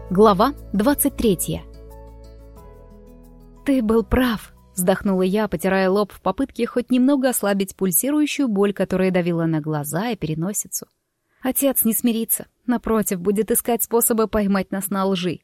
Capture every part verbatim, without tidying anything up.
Глава двадцать третья. «Ты был прав», — вздохнула я, потирая лоб в попытке хоть немного ослабить пульсирующую боль, которая давила на глаза и переносицу. Отец не смирится, напротив, будет искать способы поймать нас на лжи.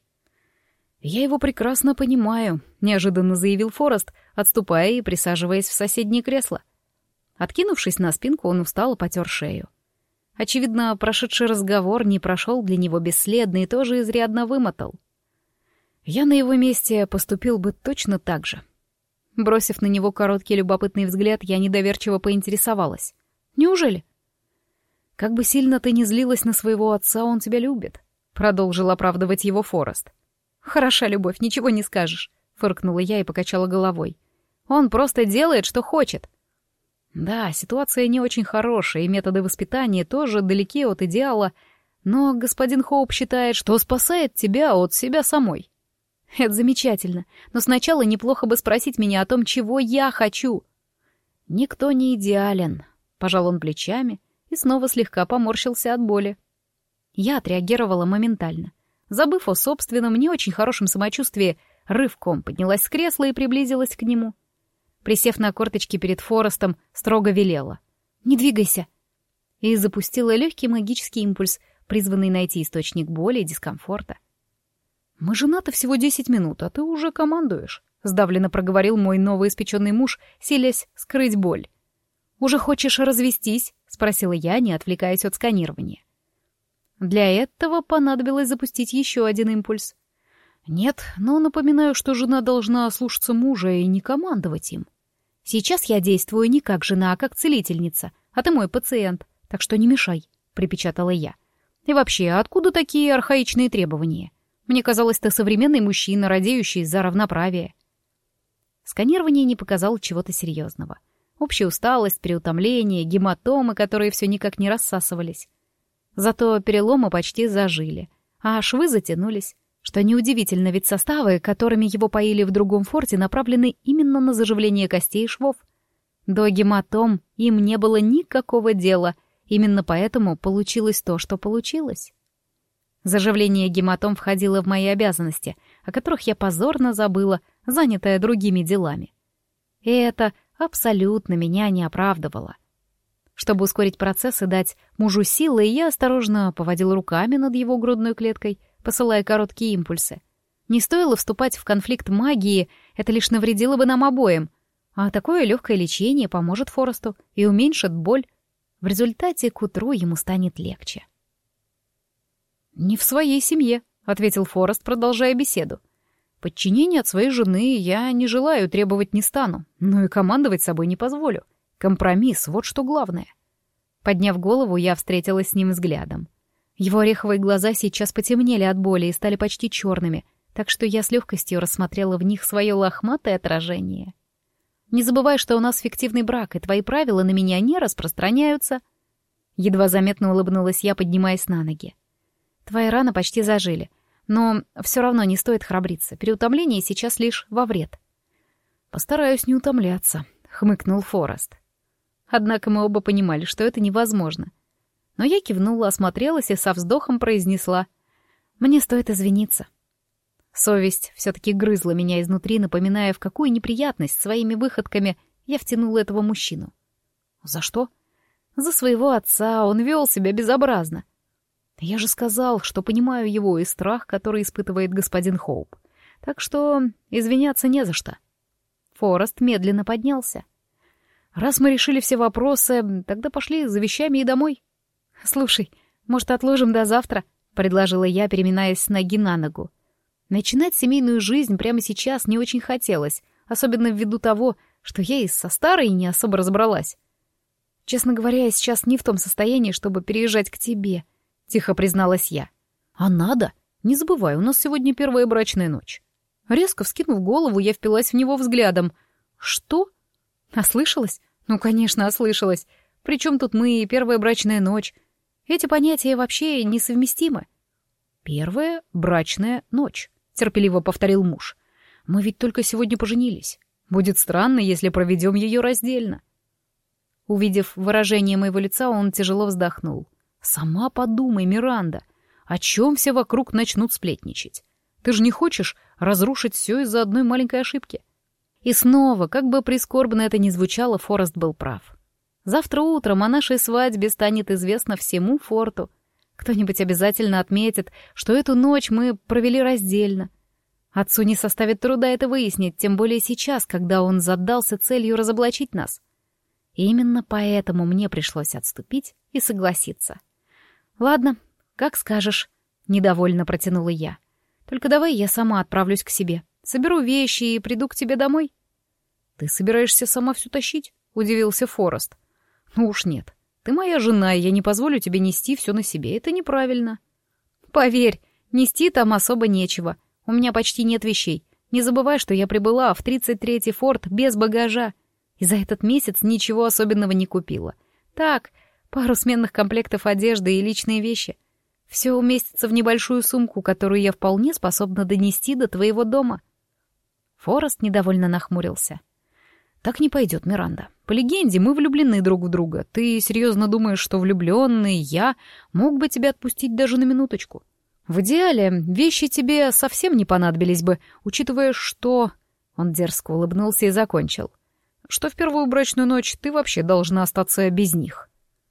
«Я его прекрасно понимаю», — неожиданно заявил Форест, отступая и присаживаясь в соседнее кресло. Откинувшись на спинку, он устало потер шею. Очевидно, прошедший разговор не прошел для него бесследно и тоже изрядно вымотал. Я на его месте поступил бы точно так же. Бросив на него короткий любопытный взгляд, я недоверчиво поинтересовалась. «Неужели?» «Как бы сильно ты ни злилась на своего отца, он тебя любит», — продолжил оправдывать его Форест. «Хороша любовь, ничего не скажешь», — фыркнула я и покачала головой. «Он просто делает, что хочет». Да, ситуация не очень хорошая, и методы воспитания тоже далеки от идеала, но господин Хоуп считает, что спасает тебя от себя самой. Это замечательно, но сначала неплохо бы спросить меня о том, чего я хочу. Никто не идеален, пожал он плечами и снова слегка поморщился от боли. Я отреагировала моментально. Забыв о собственном, не очень хорошем самочувствии, рывком поднялась с кресла и приблизилась к нему. Присев на корточки перед Форестом, строго велела: «Не двигайся!» И запустила легкий магический импульс, призванный найти источник боли и дискомфорта. «Мы женаты всего десять минут, а ты уже командуешь», — сдавленно проговорил мой новоиспеченный муж, силясь скрыть боль. «Уже хочешь развестись?» — спросила я, не отвлекаясь от сканирования. Для этого понадобилось запустить еще один импульс. «Нет, но напоминаю, что жена должна слушаться мужа и не командовать им. Сейчас я действую не как жена, а как целительница, а ты мой пациент, так что не мешай», — припечатала я. «И вообще, откуда такие архаичные требования? Мне казалось, ты современный мужчина, радеющий за равноправие». Сканирование не показало чего-то серьезного. Общая усталость, переутомление, гематомы, которые все никак не рассасывались. Зато переломы почти зажили, а швы затянулись. Что неудивительно, ведь составы, которыми его поили в другом форте, направлены именно на заживление костей и швов. До гематом им не было никакого дела, именно поэтому получилось то, что получилось. Заживление гематом входило в мои обязанности, о которых я позорно забыла, занятая другими делами. И это абсолютно меня не оправдывало. Чтобы ускорить процесс и дать мужу силы, я осторожно поводила руками над его грудной клеткой, посылая короткие импульсы. Не стоило вступать в конфликт магии, это лишь навредило бы нам обоим. А такое легкое лечение поможет Форесту и уменьшит боль. В результате к утру ему станет легче. «Не в своей семье», — ответил Форест, продолжая беседу. «Подчинение от своей жены я не желаю, требовать не стану, но и командовать собой не позволю. Компромисс — вот что главное». Подняв голову, я встретилась с ним взглядом. Его ореховые глаза сейчас потемнели от боли и стали почти черными, так что я с легкостью рассмотрела в них свое лохматое отражение. «Не забывай, что у нас фиктивный брак, и твои правила на меня не распространяются». Едва заметно улыбнулась я, поднимаясь на ноги. «Твои раны почти зажили, но все равно не стоит храбриться. Переутомление сейчас лишь во вред». «Постараюсь не утомляться», — хмыкнул Форест. Однако мы оба понимали, что это невозможно. Но я кивнула, осмотрелась и со вздохом произнесла: «Мне стоит извиниться». Совесть все-таки грызла меня изнутри, напоминая, в какую неприятность своими выходками я втянула этого мужчину. «За что?» «За своего отца, он вел себя безобразно». «Я же сказал, что понимаю его и страх, который испытывает господин Хоуп. Так что извиняться не за что». Форест медленно поднялся. «Раз мы решили все вопросы, тогда пошли за вещами и домой». «Слушай, может, отложим до завтра?» — предложила я, переминаясь с ноги на ногу. Начинать семейную жизнь прямо сейчас не очень хотелось, особенно ввиду того, что я и со старой не особо разобралась. «Честно говоря, я сейчас не в том состоянии, чтобы переезжать к тебе», — тихо призналась я. «А надо? Не забывай, у нас сегодня первая брачная ночь». Резко вскинув голову, я впилась в него взглядом. «Что? Ослышалась? Ну, конечно, ослышалась. Причем тут мы и первая брачная ночь? Эти понятия вообще несовместимы». «Первая брачная ночь», — терпеливо повторил муж. «Мы ведь только сегодня поженились. Будет странно, если проведем ее раздельно». Увидев выражение моего лица, он тяжело вздохнул. «Сама подумай, Миранда, о чем все вокруг начнут сплетничать. Ты же не хочешь разрушить все из-за одной маленькой ошибки?» И снова, как бы прискорбно это ни звучало, Форест был прав. Завтра утром о нашей свадьбе станет известно всему форту. Кто-нибудь обязательно отметит, что эту ночь мы провели раздельно. Отцу не составит труда это выяснить, тем более сейчас, когда он задался целью разоблачить нас. И именно поэтому мне пришлось отступить и согласиться. «Ладно, как скажешь», — недовольно протянула я. «Только давай я сама отправлюсь к себе. Соберу вещи и приду к тебе домой». «Ты собираешься сама всю тащить?» — удивился Форест. «Ну уж нет. Ты моя жена, и я не позволю тебе нести все на себе. Это неправильно». «Поверь, нести там особо нечего. У меня почти нет вещей. Не забывай, что я прибыла в тридцать третий форт без багажа. И за этот месяц ничего особенного не купила. Так, пару сменных комплектов одежды и личные вещи. Все уместится в небольшую сумку, которую я вполне способна донести до твоего дома». Форест недовольно нахмурился. «Так не пойдет, Миранда. По легенде, мы влюблены друг в друга. Ты серьезно думаешь, что влюбленный я мог бы тебя отпустить даже на минуточку? В идеале, вещи тебе совсем не понадобились бы, учитывая, что...» Он дерзко улыбнулся и закончил. «Что в первую брачную ночь ты вообще должна остаться без них».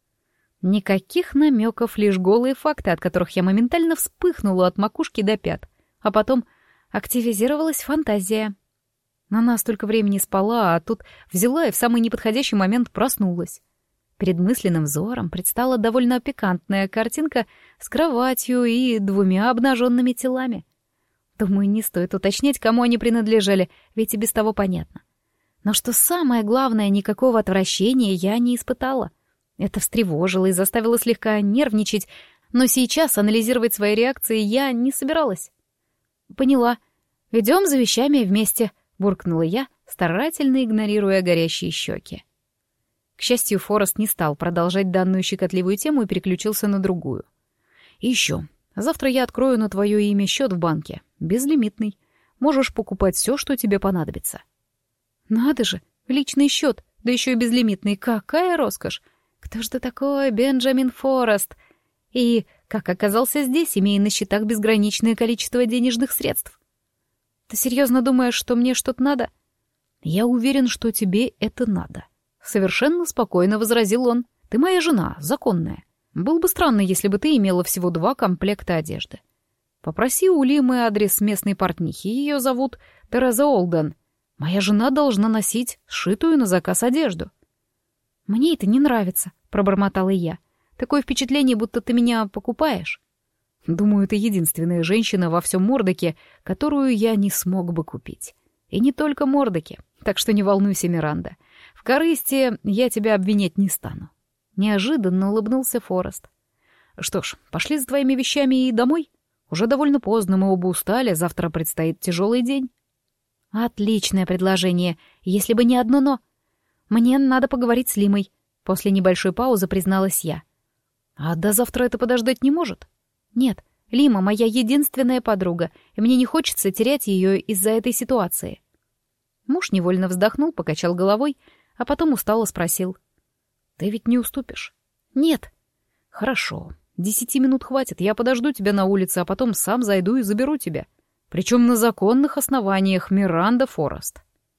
Никаких намеков, лишь голые факты, от которых я моментально вспыхнула от макушки до пят. А потом активизировалась фантазия. На нас столько времени спала, а тут взяла и в самый неподходящий момент проснулась. Перед мысленным взором предстала довольно пикантная картинка с кроватью и двумя обнаженными телами. Думаю, не стоит уточнять, кому они принадлежали, ведь и без того понятно. Но что самое главное, никакого отвращения я не испытала. Это встревожило и заставило слегка нервничать, но сейчас анализировать свои реакции я не собиралась. «Поняла. Идем за вещами вместе», — буркнула я, старательно игнорируя горящие щеки. К счастью, Форест не стал продолжать данную щекотливую тему и переключился на другую. «И еще. Завтра я открою на твое имя счет в банке. Безлимитный. Можешь покупать все, что тебе понадобится». «Надо же, личный счет, да еще и безлимитный. Какая роскошь! Кто ж ты такой, Бенджамин Форест? И как оказался здесь, имея на счетах безграничное количество денежных средств? Ты серьезно думаешь, что мне что-то надо?» «Я уверен, что тебе это надо», — совершенно спокойно возразил он. «Ты моя жена, законная. Было бы странно, если бы ты имела всего два комплекта одежды. Попроси у Лимы адрес местной портнихи, ее зовут Тереза Олден. Моя жена должна носить сшитую на заказ одежду». «Мне это не нравится», — пробормотала я. «Такое впечатление, будто ты меня покупаешь». «Думаю, ты единственная женщина во всем Мордоке, которую я не смог бы купить. И не только Мордоке, так что не волнуйся, Миранда. В корысти я тебя обвинять не стану». Неожиданно улыбнулся Форест. «Что ж, пошли за твоими вещами и домой. Уже довольно поздно, мы оба устали, завтра предстоит тяжелый день». «Отличное предложение, если бы не одно «но». Мне надо поговорить с Лимой», — после небольшой паузы призналась я. «А до завтра это подождать не может?» «Нет, Лима — моя единственная подруга, и мне не хочется терять ее из-за этой ситуации». Муж невольно вздохнул, покачал головой, а потом устало спросил. «Ты ведь не уступишь?» «Нет». «Хорошо, десяти минут хватит, я подожду тебя на улице, а потом сам зайду и заберу тебя. Причем на законных основаниях, Миранда Форест».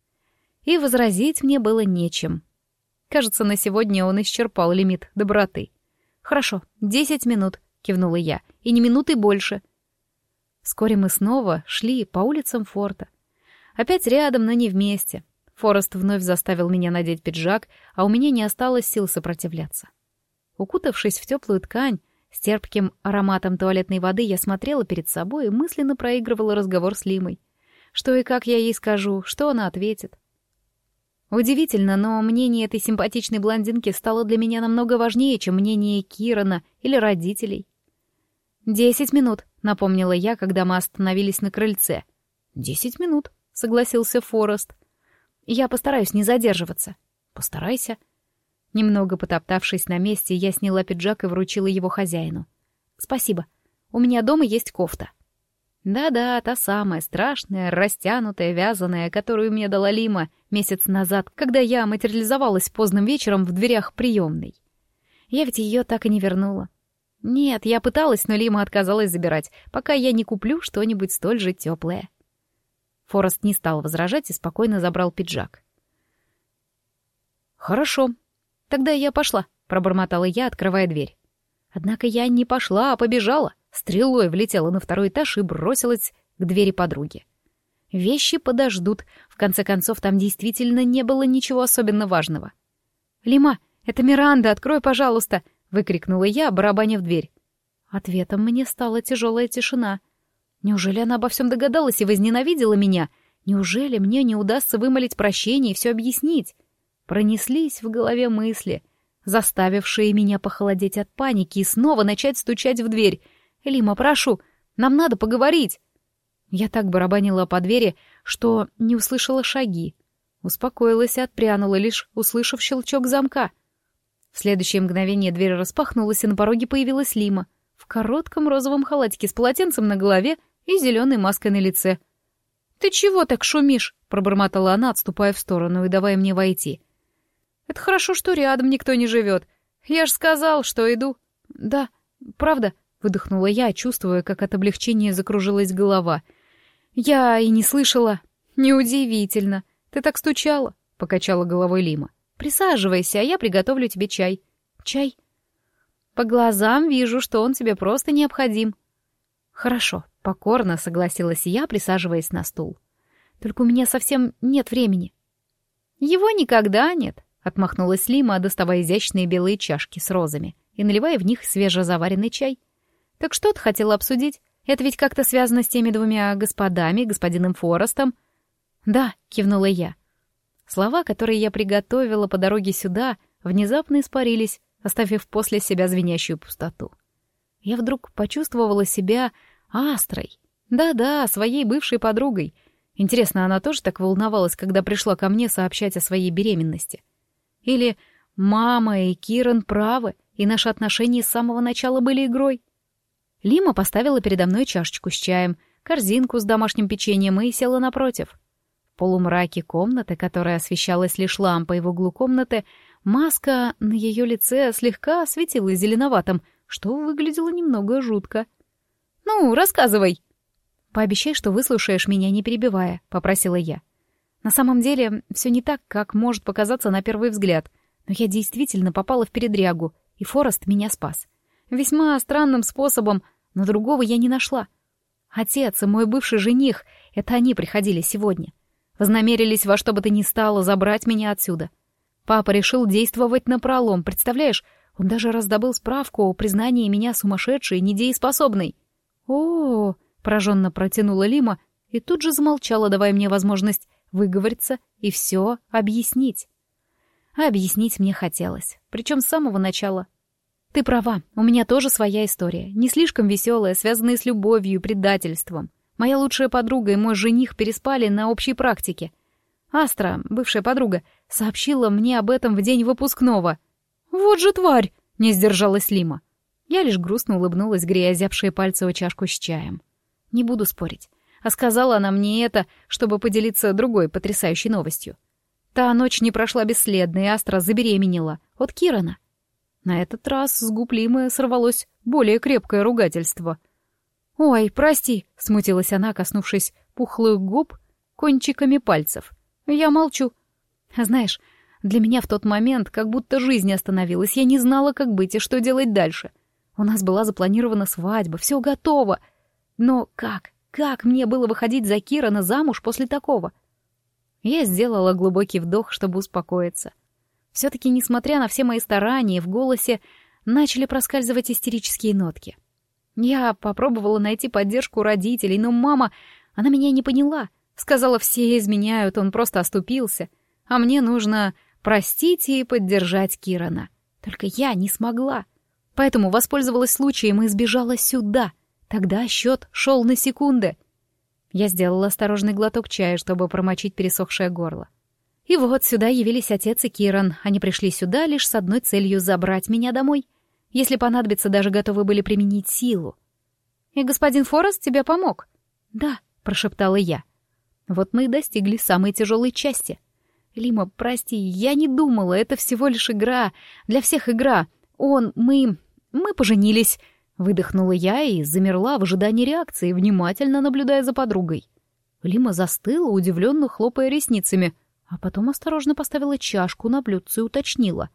И возразить мне было нечем. Кажется, на сегодня он исчерпал лимит доброты. «Хорошо, десять минут», — кивнула я, — «и не минуты больше». Вскоре мы снова шли по улицам форта. Опять рядом, но не вместе. Форест вновь заставил меня надеть пиджак, а у меня не осталось сил сопротивляться. Укутавшись в теплую ткань, с терпким ароматом туалетной воды, я смотрела перед собой и мысленно проигрывала разговор с Лимой. Что и как я ей скажу, что она ответит. Удивительно, но мнение этой симпатичной блондинки стало для меня намного важнее, чем мнение Кирана или родителей. «Десять минут», — напомнила я, когда мы остановились на крыльце. «Десять минут», — согласился Форест. «Я постараюсь не задерживаться». «Постарайся». Немного потоптавшись на месте, я сняла пиджак и вручила его хозяину. «Спасибо. У меня дома есть кофта». Да-да, та самая страшная, растянутая, вязаная, которую мне дала Лима месяц назад, когда я материализовалась поздним вечером в дверях приемной. Я ведь ее так и не вернула. Нет, я пыталась, но Лима отказалась забирать, пока я не куплю что-нибудь столь же теплое. Форест не стал возражать и спокойно забрал пиджак. «Хорошо. Тогда я пошла», — пробормотала я, открывая дверь. Однако я не пошла, а побежала. Стрелой влетела на второй этаж и бросилась к двери подруги. Вещи подождут. В конце концов, там действительно не было ничего особенно важного. «Лима, это Миранда, открой, пожалуйста!» — выкрикнула я, барабаня в дверь. Ответом мне стала тяжелая тишина. Неужели она обо всем догадалась и возненавидела меня? Неужели мне не удастся вымолить прощение и все объяснить? Пронеслись в голове мысли, заставившие меня похолодеть от паники и снова начать стучать в дверь. «Лима, прошу, нам надо поговорить!» Я так барабанила по двери, что не услышала шаги. Успокоилась и отпрянула, лишь услышав щелчок замка. В следующее мгновение дверь распахнулась, и на пороге появилась Лима в коротком розовом халатике с полотенцем на голове и зеленой маской на лице. «Ты чего так шумишь?» — пробормотала она, отступая в сторону и давая мне войти. «Это хорошо, что рядом никто не живет. Я ж сказал, что иду». «Да, правда», — выдохнула я, чувствуя, как от облегчения закружилась голова. «Я и не слышала». «Неудивительно. Ты так стучала», — покачала головой Лима. «Присаживайся, а я приготовлю тебе чай». «Чай?» «По глазам вижу, что он тебе просто необходим». «Хорошо», — покорно согласилась я, присаживаясь на стул. «Только у меня совсем нет времени». «Его никогда нет», — отмахнулась Лима, доставая изящные белые чашки с розами и наливая в них свежезаваренный чай. «Так что ты хотела обсудить? Это ведь как-то связано с теми двумя господами, господином Форестом». «Да», — кивнула я. Слова, которые я приготовила по дороге сюда, внезапно испарились, оставив после себя звенящую пустоту. Я вдруг почувствовала себя Астрой. Да-да, своей бывшей подругой. Интересно, она тоже так волновалась, когда пришла ко мне сообщать о своей беременности? Или мама и Киран правы, и наши отношения с самого начала были игрой? Лима поставила передо мной чашечку с чаем, корзинку с домашним печеньем и села напротив. В полумраке комнаты, которая освещалась лишь лампой в углу комнаты, маска на ее лице слегка светилась зеленоватым, что выглядело немного жутко. «Ну, рассказывай!» «Пообещай, что выслушаешь меня, не перебивая», — попросила я. «На самом деле, все не так, как может показаться на первый взгляд, но я действительно попала в передрягу, и Форест меня спас. Весьма странным способом, но другого я не нашла. Отец и мой бывший жених — это они приходили сегодня. Вознамерились во что бы то ни стало забрать меня отсюда. Папа решил действовать напролом, представляешь? Он даже раздобыл справку о признании меня сумасшедшей и недееспособной. «О-о-о!» — пораженно протянула Лима и тут же замолчала, давая мне возможность выговориться и все объяснить. А объяснить мне хотелось, причем с самого начала. «Ты права, у меня тоже своя история, не слишком веселая, связанная с любовью и предательством. Моя лучшая подруга и мой жених переспали на общей практике. Астра, бывшая подруга, сообщила мне об этом в день выпускного». «Вот же тварь!» — не сдержалась Лима. Я лишь грустно улыбнулась, грея озябшие пальцы о чашку с чаем. Не буду спорить. А сказала она мне это, чтобы поделиться другой потрясающей новостью. Та ночь не прошла бесследно, и Астра забеременела от Кирана. На этот раз с губ Лимы сорвалось более крепкое ругательство. «Ой, прости», — смутилась она, коснувшись пухлых губ кончиками пальцев. «Я молчу. Знаешь, для меня в тот момент как будто жизнь остановилась. Я не знала, как быть и что делать дальше. У нас была запланирована свадьба, все готово. Но как, как мне было выходить за Кирана замуж после такого?» Я сделала глубокий вдох, чтобы успокоиться. Все-таки, несмотря на все мои старания, в голосе начали проскальзывать истерические нотки. Я попробовала найти поддержку родителей, но мама, она меня не поняла. Сказала, все изменяют, он просто оступился. А мне нужно простить и поддержать Кирана. Только я не смогла. Поэтому воспользовалась случаем и сбежала сюда. Тогда счет шел на секунды. Я сделала осторожный глоток чая, чтобы промочить пересохшее горло. И вот сюда явились отец и Киран. Они пришли сюда лишь с одной целью — забрать меня домой. Если понадобится, даже готовы были применить силу. «И господин Форест тебе помог?» «Да», — прошептала я. Вот мы и достигли самой тяжелой части. «Лима, прости, я не думала, это всего лишь игра. Для всех игра. Он, мы... мы поженились. Выдохнула я и замерла в ожидании реакции, внимательно наблюдая за подругой. Лима застыла, удивленно хлопая ресницами, а потом осторожно поставила чашку на блюдце и уточнила.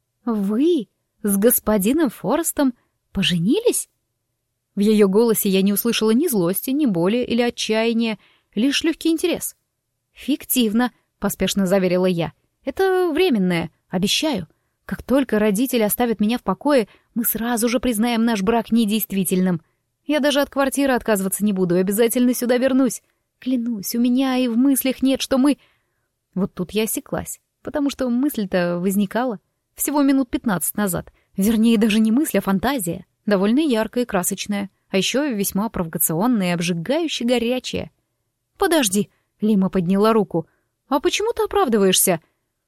«Вы с господином Форестом поженились?» В ее голосе я не услышала ни злости, ни боли или отчаяния, лишь легкий интерес. «Фиктивно», — поспешно заверила я. «Это временное, обещаю. Как только родители оставят меня в покое, мы сразу же признаем наш брак недействительным. Я даже от квартиры отказываться не буду, обязательно сюда вернусь. Клянусь, у меня и в мыслях нет, что мы...» Вот тут я осеклась, потому что мысль-то возникала всего минут пятнадцать назад. Вернее, даже не мысль, а фантазия. Довольно яркая и красочная, а еще весьма провокационная и обжигающе горячая. «Подожди», — Лима подняла руку. «А почему ты оправдываешься?»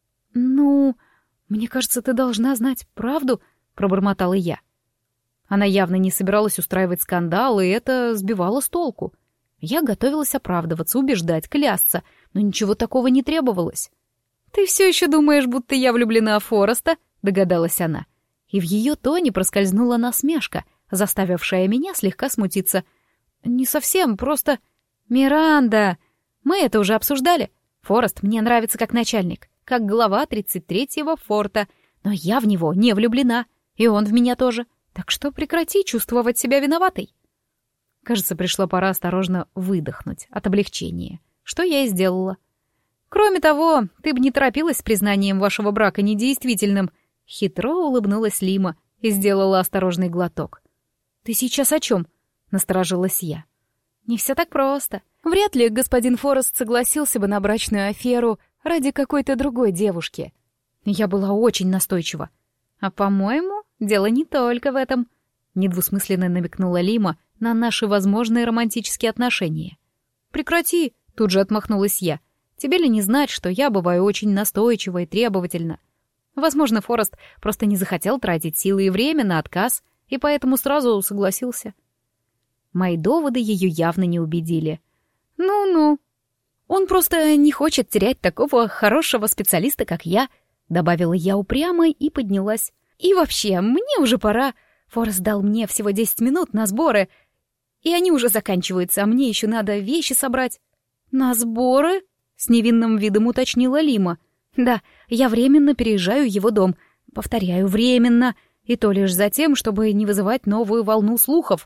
«Ну, мне кажется, ты должна знать правду», — пробормотала я. Она явно не собиралась устраивать скандал, и это сбивало с толку. Я готовилась оправдываться, убеждать, клясться, но ничего такого не требовалось. «Ты все еще думаешь, будто я влюблена в Фореста?» — догадалась она. И в ее тоне проскользнула насмешка, заставившая меня слегка смутиться. «Не совсем, просто...» «Миранда! Мы это уже обсуждали. Форест мне нравится как начальник, как глава тридцать третьего форта, но я в него не влюблена, и он в меня тоже, так что прекрати чувствовать себя виноватой». Кажется, пришла пора осторожно выдохнуть от облегчения, что я и сделала. «Кроме того, ты бы не торопилась с признанием вашего брака недействительным», — хитро улыбнулась Лима и сделала осторожный глоток. «Ты сейчас о чем?» — насторожилась я. «Не все так просто. Вряд ли господин Форест согласился бы на брачную аферу ради какой-то другой девушки». Я была очень настойчива. «А, по-моему, дело не только в этом», — недвусмысленно намекнула Лима на наши возможные романтические отношения. «Прекрати», — тут же отмахнулась я. «Тебе ли не знать, что я бываю очень настойчива и требовательна? Возможно, Форест просто не захотел тратить силы и время на отказ, и поэтому сразу согласился». Мои доводы ее явно не убедили. «Ну-ну, он просто не хочет терять такого хорошего специалиста, как я», — добавила я упрямо и поднялась. «И вообще, мне уже пора. Форест дал мне всего десять минут на сборы, и они уже заканчиваются, а мне еще надо вещи собрать». «На сборы?» — с невинным видом уточнила Лима. «Да, я временно переезжаю в его дом. Повторяю, временно. И то лишь за тем, чтобы не вызывать новую волну слухов».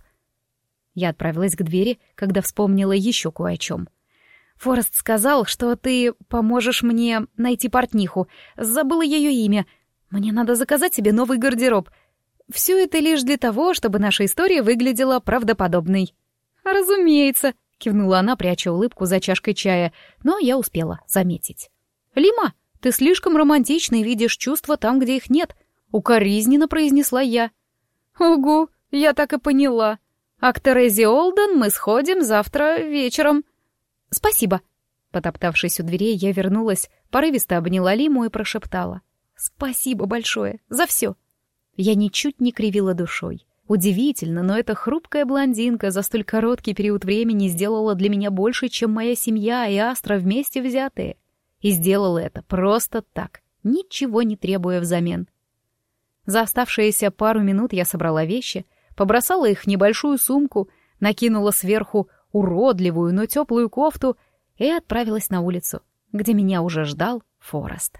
Я отправилась к двери, когда вспомнила еще кое о чем. «Форест сказал, что ты поможешь мне найти портниху. Забыла ее имя. Мне надо заказать себе новый гардероб. Все это лишь для того, чтобы наша история выглядела правдоподобной». «Разумеется», — кивнула она, пряча улыбку за чашкой чая, но я успела заметить. «Лима, ты слишком романтична и видишь чувства там, где их нет», — укоризненно произнесла я. «Угу, я так и поняла. А к Терезе Олден мы сходим завтра вечером». «Спасибо». Потоптавшись у дверей, я вернулась, порывисто обняла Лиму и прошептала. «Спасибо большое за все». Я ничуть не кривила душой. Удивительно, но эта хрупкая блондинка за столь короткий период времени сделала для меня больше, чем моя семья и Астра вместе взятые. И сделала это просто так, ничего не требуя взамен. За оставшиеся пару минут я собрала вещи, побросала их в небольшую сумку, накинула сверху уродливую, но теплую кофту и отправилась на улицу, где меня уже ждал Форест.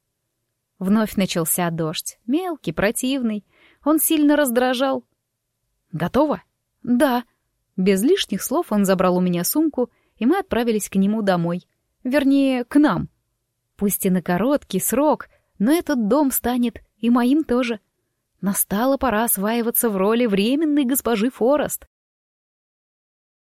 Вновь начался дождь, мелкий, противный. Он сильно раздражал. «Готово?» «Да». Без лишних слов он забрал у меня сумку, и мы отправились к нему домой. Вернее, к нам. Пусть и на короткий срок, но этот дом станет и моим тоже. Настала пора осваиваться в роли временной госпожи Форест.